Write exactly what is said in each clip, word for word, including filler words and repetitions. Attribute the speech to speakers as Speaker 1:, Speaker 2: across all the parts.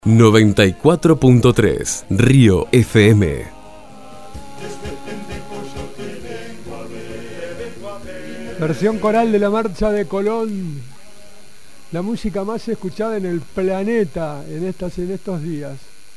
Speaker 1: noventa y cuatro punto tres Río F M.
Speaker 2: Versión coral de la marcha de Colón, la música más escuchada en el planeta en, estas, en estos días.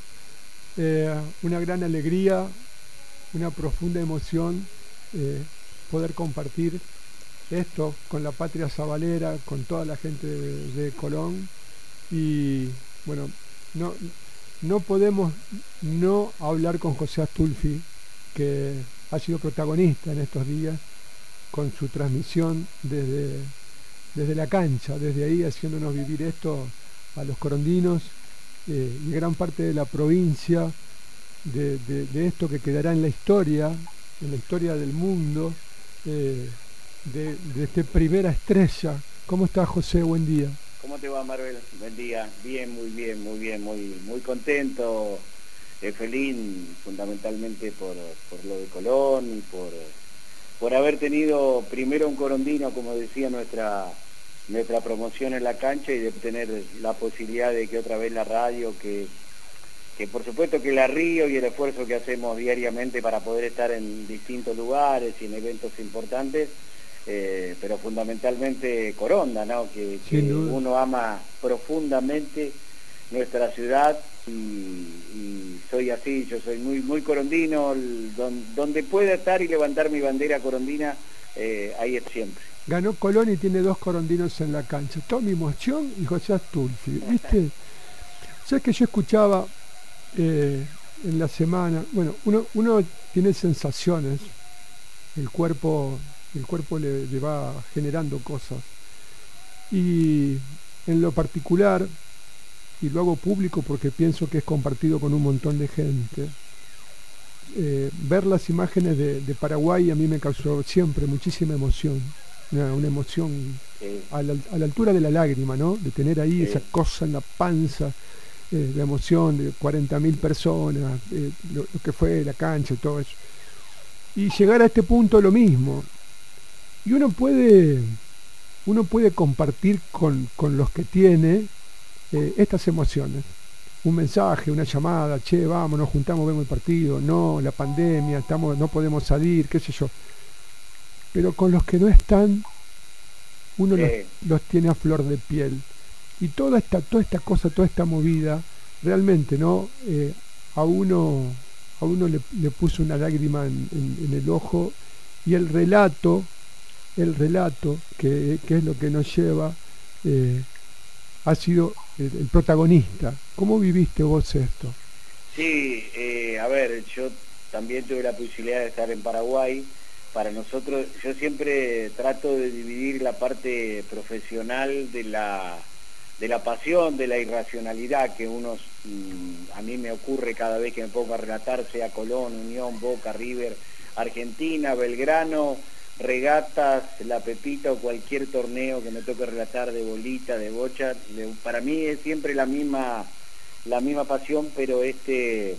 Speaker 2: Eh, una gran alegría, una profunda emoción eh, poder compartir esto con la patria sabalera, con toda la gente de, de Colón. Y bueno, no, no podemos no hablar con José Astulfi, que ha sido protagonista en estos días con su transmisión desde, desde la cancha, desde ahí haciéndonos vivir esto a los corondinos eh, y gran parte de la provincia, de, de, de esto que quedará en la historia, en la historia del mundo, eh, de, de esta primera estrella. ¿Cómo estás, José? Buen día.
Speaker 3: ¿Cómo te va, Marvel? Buen día. Bien, muy bien, muy bien, muy muy contento, eh, feliz fundamentalmente por, por lo de Colón y por, por haber tenido primero un corondino, como decía nuestra nuestra promoción en la cancha, y de tener la posibilidad de que otra vez la radio, que, que por supuesto que la Río y el esfuerzo que hacemos diariamente para poder estar en distintos lugares y en eventos importantes, Eh, pero fundamentalmente Coronda, ¿no? Que, que uno ama profundamente nuestra ciudad y, y soy así, yo soy muy muy corondino, el, don, donde pueda estar y levantar mi bandera corondina, eh, ahí es siempre.
Speaker 2: Ganó Colón y tiene dos corondinos en la cancha, Tommy Moción y José Astulfi, ¿viste? ¿Sabes que yo escuchaba eh, en la semana? Bueno, uno, uno tiene sensaciones, el cuerpo... el cuerpo le, le va generando cosas, y en lo particular, y lo hago público porque pienso que es compartido con un montón de gente, eh, ver las imágenes de, de Paraguay a mí me causó siempre muchísima emoción, una, una emoción sí. a, la, a la altura de la lágrima, ¿no? De tener ahí sí. esa cosa en la panza, eh, la emoción de cuarenta mil personas, eh, lo, lo que fue la cancha y todo eso, y llegar a este punto lo mismo. Y uno puede, uno puede compartir con, con los que tiene eh, estas emociones. Un mensaje, una llamada, che, vamos, nos juntamos, vemos el partido, no, la pandemia, estamos, no podemos salir, qué sé yo. Pero con los que no están, uno los, los tiene a flor de piel. Y toda esta, toda esta cosa, toda esta movida, realmente, ¿no? Eh, a uno, a uno le, le puso una lágrima en, en, en el ojo, y el relato, el relato, que, que es lo que nos lleva, eh, ha sido el, el protagonista. ¿Cómo viviste vos esto?
Speaker 3: Sí, eh, a ver, yo también tuve la posibilidad de estar en Paraguay. Para nosotros, yo siempre trato de dividir la parte profesional de la, de la pasión, de la irracionalidad que unos, mmm, a mí me ocurre cada vez que me pongo a relatar, sea Colón, Unión, Boca, River, Argentina, Belgrano, regatas, la Pepita o cualquier torneo que me toque relatar de bolita, de bocha, de, para mí es siempre la misma la misma pasión, pero este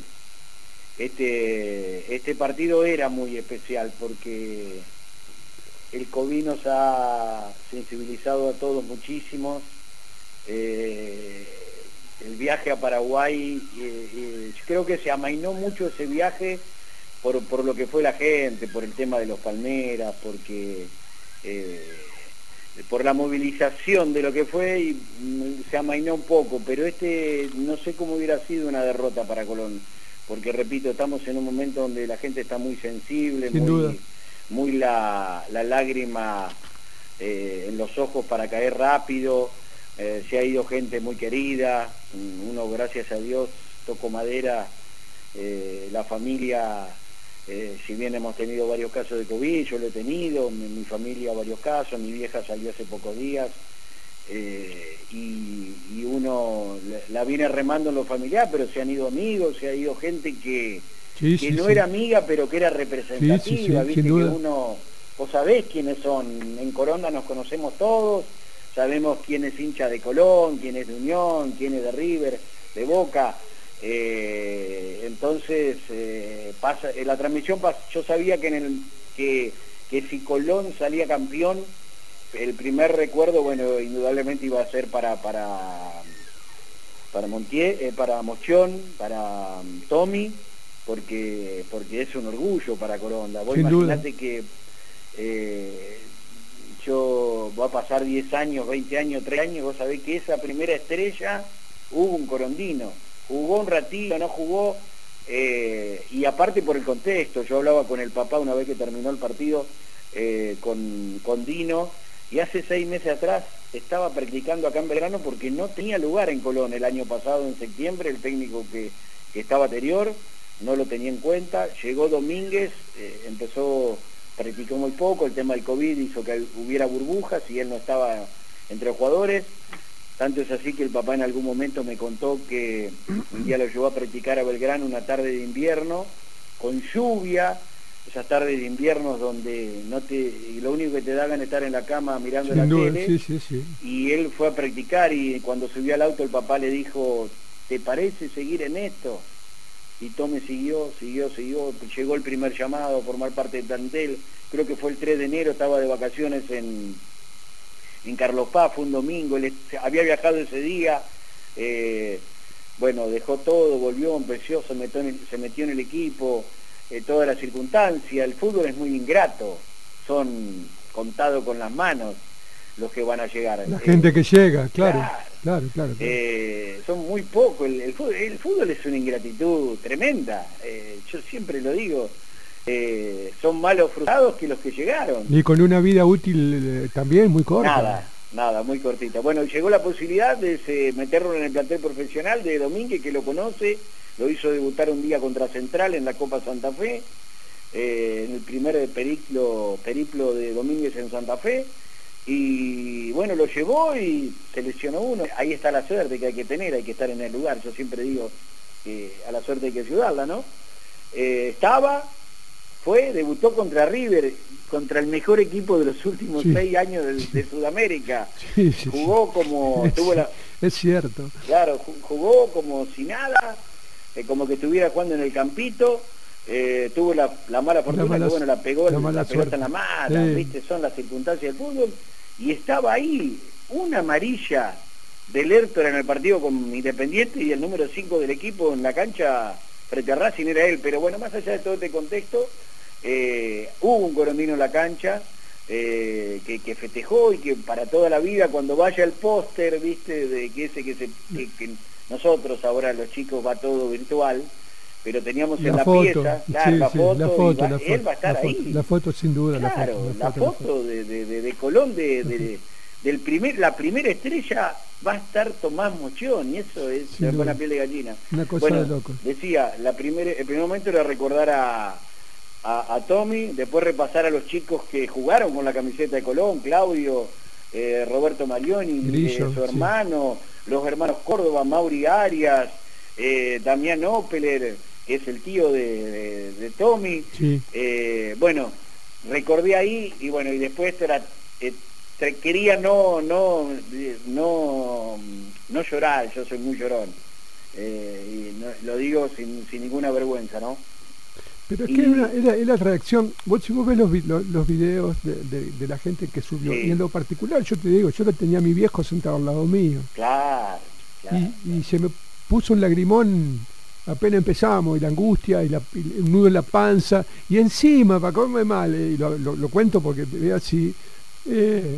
Speaker 3: este este partido era muy especial porque el COVID nos ha sensibilizado a todos muchísimo. Eh, el viaje a Paraguay, eh, eh, creo que se amainó mucho ese viaje Por, por lo que fue la gente, por el tema de los Palmeras, porque eh, por la movilización de lo que fue, y se amainó un poco, pero este no sé cómo hubiera sido una derrota para Colón, porque repito, estamos en un momento donde la gente está muy sensible,
Speaker 2: Sin
Speaker 3: muy,
Speaker 2: duda.
Speaker 3: muy la, la lágrima eh, en los ojos para caer rápido, eh, se ha ido gente muy querida, uno gracias a Dios, toco madera, eh, la familia... Eh, si bien hemos tenido varios casos de COVID, yo lo he tenido, mi, mi familia varios casos, mi vieja salió hace pocos días, eh, y, y uno la, la viene remando en lo familiar, pero se han ido amigos, se ha ido gente que,
Speaker 2: sí,
Speaker 3: que
Speaker 2: sí,
Speaker 3: no
Speaker 2: sí.
Speaker 3: era amiga, pero que era representativa,
Speaker 2: sí, sí, sí,
Speaker 3: viste que
Speaker 2: duda.
Speaker 3: uno, vos sabés quiénes son, en Coronda nos conocemos todos, sabemos quién es hincha de Colón, quién es de Unión, quién es de River, de Boca. Eh, entonces eh, pasa, en la transmisión pasa, yo sabía que, en el, que, que si Colón salía campeón, el primer recuerdo, bueno, indudablemente iba a ser para, para, para Montiel, eh, para Moción, para um, Tommy, porque porque es un orgullo para Coronda. Vos imaginate que eh, yo voy a pasar diez años, veinte años, tres años, vos sabés que esa primera estrella hubo un corondino, jugó un ratito, no jugó, eh, y aparte por el contexto, yo hablaba con el papá una vez que terminó el partido eh, con, con Dino, y hace seis meses atrás estaba practicando acá en Belgrano porque no tenía lugar en Colón el año pasado, en septiembre, el técnico que, que estaba anterior no lo tenía en cuenta, llegó Domínguez, eh, empezó, practicó muy poco, el tema del COVID hizo que hubiera burbujas y él no estaba entre los jugadores, tanto es así que el papá en algún momento me contó que un día lo llevó a practicar a Belgrano una tarde de invierno, con lluvia, esas tardes de invierno donde no te, y lo único que te da ganas de estar en la cama mirando
Speaker 2: Sin
Speaker 3: la
Speaker 2: duda,
Speaker 3: tele,
Speaker 2: sí, sí, sí.
Speaker 3: Y él fue a practicar y cuando subió al auto el papá le dijo, ¿te parece seguir en esto? Y Tommy siguió, siguió, siguió, llegó el primer llamado a formar parte del plantel, creo que fue el tres de enero, estaba de vacaciones en, en Carlos Paz, fue un domingo, él había viajado ese día, eh, bueno, dejó todo, volvió, empezó, se metió en el, se metió en el equipo, eh, toda la circunstancia, el fútbol es muy ingrato, son contados con las manos los que van a llegar.
Speaker 2: La
Speaker 3: eh,
Speaker 2: gente que llega, claro,
Speaker 3: claro,
Speaker 2: claro, claro. claro.
Speaker 3: Eh, son muy pocos, el, el, fútbol, el fútbol es una ingratitud tremenda, eh, yo siempre lo digo, eh, son malos frustrados que los que llegaron.
Speaker 2: Y con una vida útil eh, también muy corta.
Speaker 3: Nada, nada, muy cortita. Bueno, llegó la posibilidad de se, meterlo en el plantel profesional de Domínguez, que lo conoce, lo hizo debutar un día contra Central en la Copa Santa Fe, eh, en el primer periplo, periplo de Domínguez en Santa Fe, y bueno, lo llevó y seleccionó uno. Ahí está la suerte que hay que tener, hay que estar en el lugar, yo siempre digo que a la suerte hay que ayudarla, ¿no? Eh, estaba, fue, debutó contra River, contra el mejor equipo de los últimos sí. seis años de, de Sudamérica.
Speaker 2: Sí, sí,
Speaker 3: jugó
Speaker 2: sí.
Speaker 3: como...
Speaker 2: Es,
Speaker 3: tuvo la,
Speaker 2: es cierto.
Speaker 3: Claro, jugó como si nada, eh, como que estuviera jugando en el campito, eh, tuvo la, la mala fortuna, la mala, que bueno, la pegó la, la pelota en la mano, sí. ¿Viste? Son las circunstancias del fútbol, y estaba ahí una amarilla del Lertor en el partido con Independiente y el número cinco del equipo en la cancha frente a Racing era él, pero bueno, más allá de todo este contexto, eh, hubo un corondino en la cancha, eh, que, que festejó y que para toda la vida cuando vaya el póster, viste, de que ese que se que, que nosotros ahora los chicos va todo virtual, pero teníamos la en la foto, pieza, claro,
Speaker 2: sí,
Speaker 3: la,
Speaker 2: sí,
Speaker 3: foto,
Speaker 2: la foto,
Speaker 3: va,
Speaker 2: la foto,
Speaker 3: él va a estar
Speaker 2: la
Speaker 3: ahí.
Speaker 2: Foto, la foto sin duda,
Speaker 3: claro,
Speaker 2: la foto, la foto,
Speaker 3: la foto, la foto de, de, de, de Colón, de, de, del primer, la primera estrella va a estar Tomás Moción, y eso es se pone la piel de gallina.
Speaker 2: Una cosa
Speaker 3: bueno,
Speaker 2: de loco.
Speaker 3: Decía, la primer, el primer momento era recordar a A, a Tommy, después repasar a los chicos que jugaron con la camiseta de Colón, Claudio, eh, Roberto Marioni,
Speaker 2: Grillo,
Speaker 3: eh, su hermano, sí. Los hermanos Córdoba, Mauri Arias, eh, Damián Opeler, que es el tío de, de, de Tommy.
Speaker 2: Sí.
Speaker 3: Eh, bueno, recordé ahí y bueno, y después era, eh, quería no, no, no, no llorar, yo soy muy llorón, eh, y no, lo digo sin, sin ninguna vergüenza, ¿no?
Speaker 2: Pero es que era, era, era reacción, vos si vos ves los, los, los videos de, de, de la gente que subió, sí. Y en lo particular, yo te digo, yo lo tenía a mi viejo sentado al lado mío.
Speaker 3: Claro, claro.
Speaker 2: Y, y se me puso un lagrimón apenas empezamos, y la angustia, y, la, y el nudo en la panza, y encima, para comerme mal, eh, y lo, lo, lo cuento porque ve así, eh,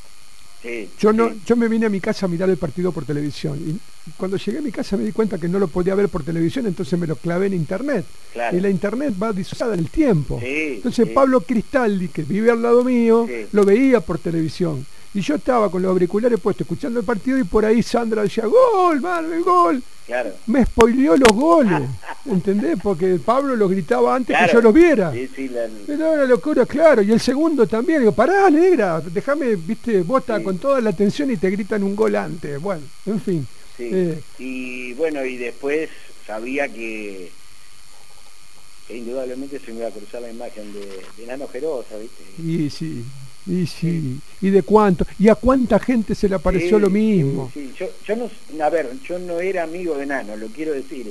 Speaker 3: sí,
Speaker 2: yo no
Speaker 3: sí.
Speaker 2: yo me vine a mi casa a mirar el partido por televisión, y cuando llegué a mi casa me di cuenta que no lo podía ver por televisión, entonces me lo clavé en internet,
Speaker 3: claro.
Speaker 2: Y la internet va disociada en el tiempo,
Speaker 3: sí,
Speaker 2: entonces
Speaker 3: sí.
Speaker 2: Pablo Cristaldi, que vive al lado mío,
Speaker 3: sí.
Speaker 2: lo veía por televisión, y yo estaba con los auriculares puestos escuchando el partido, y por ahí Sandra decía, ¡gol, Marvel, gol!
Speaker 3: Claro.
Speaker 2: Me spoileó los goles, ¿entendés? Porque Pablo los gritaba antes, claro, que yo los viera.
Speaker 3: Sí, sí, la...
Speaker 2: Era una locura, claro. Y el segundo también. Digo, pará, negra, déjame, viste, vos estás sí. con toda la atención y te gritan un gol antes. Bueno, en fin.
Speaker 3: Sí.
Speaker 2: Eh.
Speaker 3: Y bueno, y después sabía que, que indudablemente se me iba a cruzar la imagen de, de Nano Gerosa, ¿viste?
Speaker 2: Y sí. Y sí, y de cuánto, y a cuánta gente se le apareció
Speaker 3: sí,
Speaker 2: lo mismo.
Speaker 3: Sí, sí. Yo, yo no, a ver, yo no era amigo de Nano, lo quiero decir,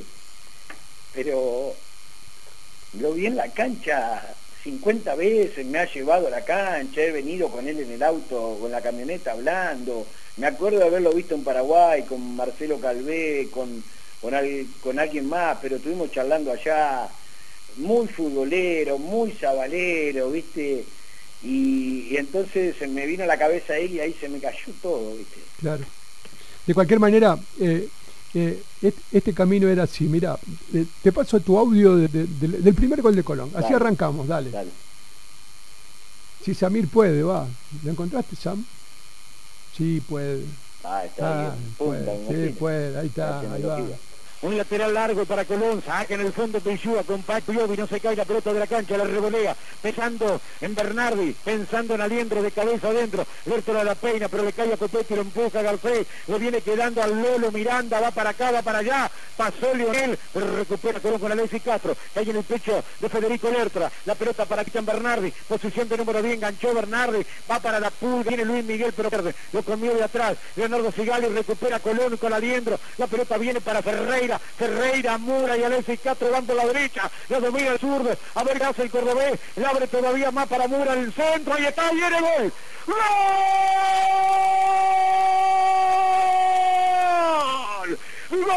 Speaker 3: pero lo vi en la cancha cincuenta veces, me ha llevado a la cancha, he venido con él en el auto, con la camioneta hablando, me acuerdo de haberlo visto en Paraguay, con Marcelo Calvé, con, con, al, con alguien más, pero estuvimos charlando allá, muy futbolero, muy sabalero, ¿viste? Y, y entonces se me vino a la cabeza él y ahí se me cayó todo, ¿viste?
Speaker 2: Claro. De cualquier manera, eh, eh, este, este camino era así, mira, eh, te paso tu audio de, de, de, del primer gol de Colón, así dale, arrancamos, dale. dale. Si Samir puede, va. ¿Lo encontraste, Sam? Sí, puede.
Speaker 3: Ah, está ah, bien.
Speaker 2: Puede, puede, sí, puede, ahí está, ahí va.
Speaker 4: Un lateral largo para Colón, saca en el fondo Peixúa con Paco Iobi, no se cae la pelota de la cancha, la revolea, pensando en Bernardi, pensando en Aliendro de cabeza adentro, Lertora la peina, pero le cae a Copetti, lo empuja a Garcés, lo viene quedando al Lolo Miranda, va para acá, va para allá, pasó Lionel, pero recupera Colón con Alexis Castro, cae en el pecho de Federico Lertora, la pelota para Cristian Bernardi, posición de número diez, enganchó Bernardi, va para la pulga, viene Luis Miguel, pero pierde, lo comió de atrás, Leonardo Sigali recupera Colón con Aliendro, la pelota viene para Ferreira, Ferreira, Mura y Alexis Castro van por la derecha, la domina el zurdo, a ver qué hace el cordobés, le abre todavía más para Mura en el centro, ahí está, viene el gol, ¡gol! ¡Gol!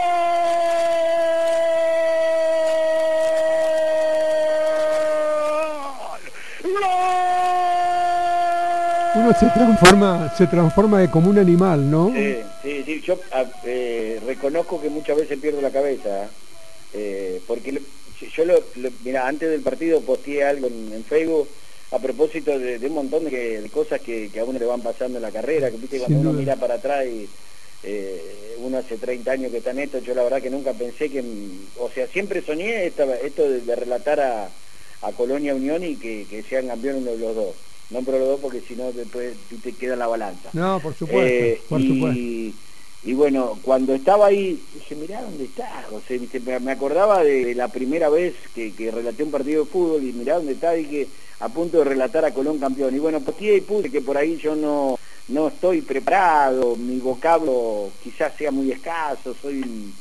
Speaker 2: Uno se transforma, se transforma de como un animal, ¿no?
Speaker 3: Sí, sí, sí. Yo eh, reconozco que muchas veces pierdo la cabeza, eh, porque lo, yo lo, lo, mira, antes del partido posteé algo en, en Facebook a propósito de, de un montón de, de cosas que, que a uno le van pasando en la carrera, que viste cuando uno mira para atrás y eh, uno hace treinta años que está en esto, yo la verdad que nunca pensé que, o sea, siempre soñé esta, esto de, de relatar a, a Colonia Unión y que, que sean campeones uno de los dos. No por los dos porque si no después te queda la balanza.
Speaker 2: No, por supuesto, eh, por
Speaker 3: y,
Speaker 2: supuesto.
Speaker 3: Y bueno, cuando estaba ahí, dije, mirá dónde está, José, ¿viste? Me acordaba de la primera vez que, que relaté un partido de fútbol y mirá dónde está, dije, a punto de relatar a Colón campeón. Y bueno, posteé y puse que por ahí yo no, no estoy preparado, mi vocablo quizás sea muy escaso, soy...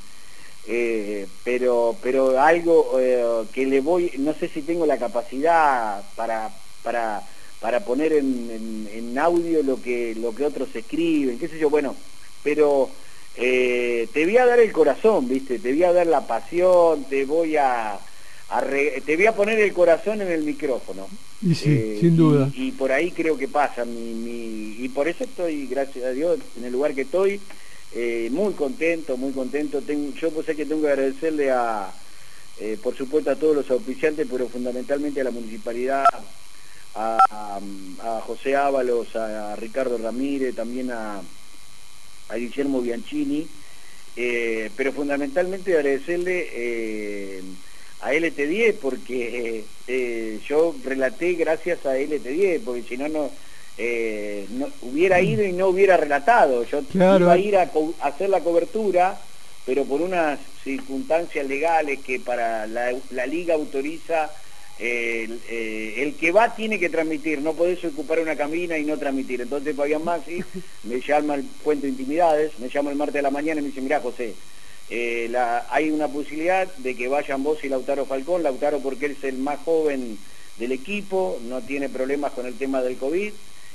Speaker 3: Eh, pero pero algo eh, que le voy, no sé si tengo la capacidad para... para para poner en, en, en audio lo que lo que otros escriben, qué sé yo, bueno, pero eh, te voy a dar el corazón, ¿viste? Te voy a dar la pasión, te voy a, a re, te voy a poner el corazón en el micrófono.
Speaker 2: Y sí, eh, sin duda.
Speaker 3: Y, y por ahí creo que pasa, mi, mi, y por eso estoy, gracias a Dios, en el lugar que estoy, eh, muy contento, muy contento. Tengo, yo pues sé que tengo que agradecerle a, eh, por supuesto, a todos los auspiciantes, pero fundamentalmente a la municipalidad, A, a, a José Ábalos, a, a Ricardo Ramírez, también a, a Guillermo Bianchini, eh, pero fundamentalmente agradecerle eh, a L T diez, porque eh, yo relaté gracias a L T diez, porque si no, no, eh, no hubiera ido y no hubiera relatado. Yo claro. iba a ir a, a hacer la cobertura, pero por unas circunstancias legales que para la, la liga autoriza. El, eh, el que va tiene que transmitir, no podés ocupar una cabina y no transmitir. Entonces Fabián Maxi me llama el Cuento Intimidades, me llama el martes de la mañana y me dice, mirá José, eh, la, hay una posibilidad de que vayan vos y Lautaro Falcón. Lautaro porque él es el más joven del equipo, no tiene problemas con el tema del COVID,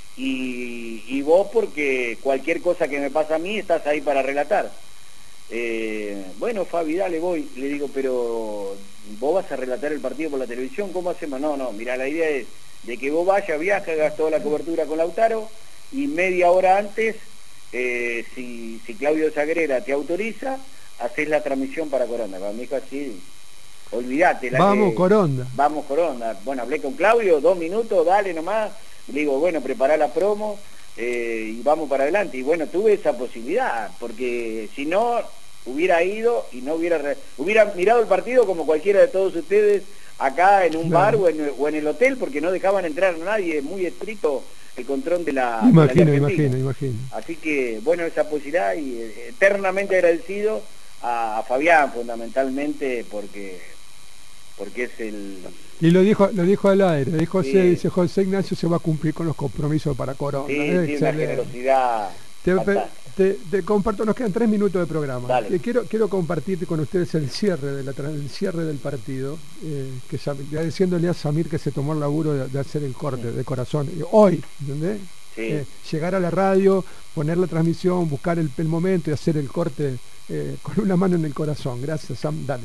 Speaker 3: y, y vos porque cualquier cosa que me pasa a mí estás ahí para relatar. Eh, bueno, Fabi, dale, voy. Le digo, pero vos vas a relatar el partido por la televisión, ¿cómo hacemos? No, no, mira, la idea es de que vos vayas, viajes, hagas toda la cobertura con Lautaro y media hora antes, eh, si, si Claudio Sagrera te autoriza, haces la transmisión para Coronda. Para mi hijo así, olvídate.
Speaker 2: Vamos, que, Coronda.
Speaker 3: Vamos, Coronda. Bueno, hablé con Claudio, dos minutos, dale nomás. Le digo, bueno, prepará la promo eh, y vamos para adelante. Y bueno, tuve esa posibilidad, porque si no... hubiera ido y no hubiera hubiera mirado el partido como cualquiera de todos ustedes acá en un claro. bar o en, o en el hotel, porque no dejaban entrar a nadie, es muy estricto el control de la
Speaker 2: imagino,
Speaker 3: de la
Speaker 2: imagino, imagino.
Speaker 3: Así que bueno, esa posibilidad y eternamente agradecido a, a Fabián fundamentalmente porque porque es el...
Speaker 2: Y lo dijo lo dijo al aire, dijo sí. José, dice José Ignacio se va a cumplir con los compromisos para Corona.
Speaker 3: Sí, sí, una generosidad.
Speaker 2: Te, te, te comparto, nos quedan tres minutos de programa. Eh, quiero, quiero compartir con ustedes el cierre de la, el cierre del partido, eh, que agradeciéndole a Samir que se tomó el laburo de, de hacer el corte sí. de corazón. Eh, hoy, ¿entendés?
Speaker 3: Sí.
Speaker 2: Eh, llegar a la radio, poner la transmisión, buscar el, el momento y hacer el corte eh, con una mano en el corazón. Gracias, Sam, dale.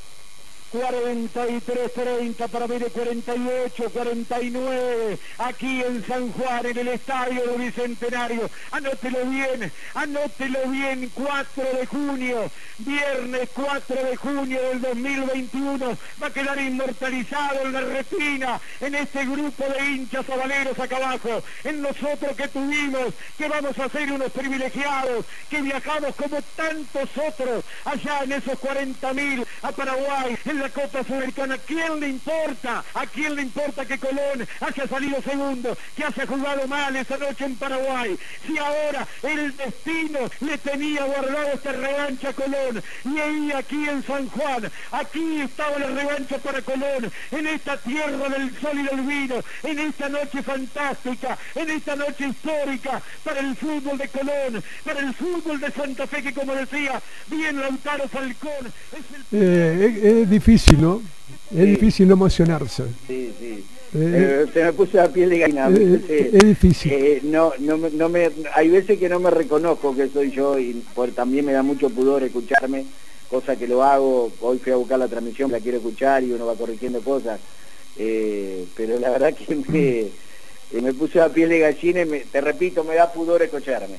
Speaker 4: cuarenta y tres treinta para ver cuarenta y ocho cuarenta y nueve aquí en San Juan, en el estadio del Bicentenario. Anótelo bien, anótelo bien. Cuatro de junio, viernes cuatro de junio del dos mil veintiuno, va a quedar inmortalizado en la retina, en este grupo de hinchas sabaleros acá abajo, en nosotros que tuvimos, que vamos a ser unos privilegiados, que viajamos como tantos otros allá en esos cuarenta mil a Paraguay, en la Copa Sudamericana. ¿A quién le importa? ¿A quién le importa que Colón haya salido segundo, que haya jugado mal esa noche en Paraguay? Si ahora el destino le tenía guardado esta revancha a Colón, y ahí aquí en San Juan, aquí estaba la revancha para Colón, en esta tierra del sol y del vino, en esta noche fantástica, en esta noche histórica para el fútbol de Colón, para el fútbol de Santa Fe, que como decía bien Lautaro Falcón, es el...
Speaker 2: Eh, es, es difícil, ¿no? Es
Speaker 3: Sí.
Speaker 2: difícil no emocionarse.
Speaker 3: Sí, sí.
Speaker 2: Eh,
Speaker 3: Eh, se me puso la piel de gallina.
Speaker 2: eh,
Speaker 3: Eh,
Speaker 2: es difícil.
Speaker 3: eh, no, no, me- no me, hay veces que no me reconozco que soy yo y por, también me da mucho pudor escucharme, cosa que lo hago. Hoy fui a buscar la transmisión, la quiero escuchar y uno va corrigiendo cosas. Eh, pero la verdad que me, eh, me puse la piel de gallina y me, te repito, me da pudor escucharme.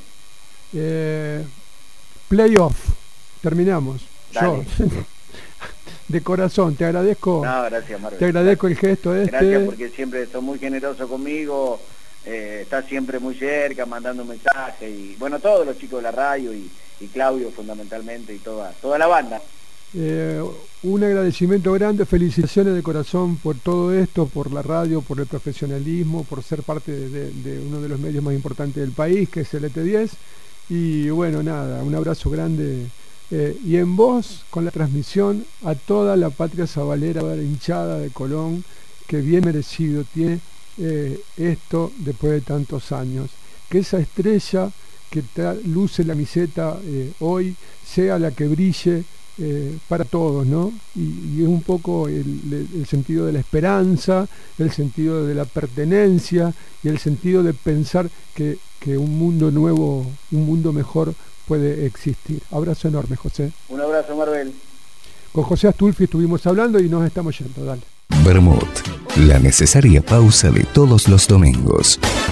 Speaker 2: Eh, playoff. Terminamos.
Speaker 3: Dale.
Speaker 2: Yo, de corazón, te agradezco.
Speaker 3: No, gracias, Marvel.
Speaker 2: Te agradezco el gesto este.
Speaker 3: Gracias porque siempre sos muy generoso conmigo, eh, estás siempre muy cerca, mandando un mensaje y bueno, todos los chicos de la radio y, y Claudio fundamentalmente y toda, toda la banda.
Speaker 2: Eh, un agradecimiento grande, felicitaciones de corazón por todo esto, por la radio, por el profesionalismo, por ser parte de, de- de uno de los medios más importantes del país, que es el E T diez. Y bueno, nada, un abrazo grande. Eh, y en voz, con la transmisión, a toda la patria sabalera, a la hinchada de Colón, que bien merecido tiene eh, esto después de tantos años. Que esa estrella que tra- luce la camiseta eh, hoy sea la que brille eh, para todos, ¿no? Y, y es un poco el, el- el sentido de la esperanza, el sentido de la pertenencia y el sentido de pensar que, que un mundo nuevo, un mundo mejor puede existir. Abrazo enorme, José.
Speaker 3: Un abrazo, Marvel.
Speaker 2: Con José Astulfi estuvimos hablando y nos estamos yendo. Dale.
Speaker 1: Vermut, la necesaria pausa de todos los domingos.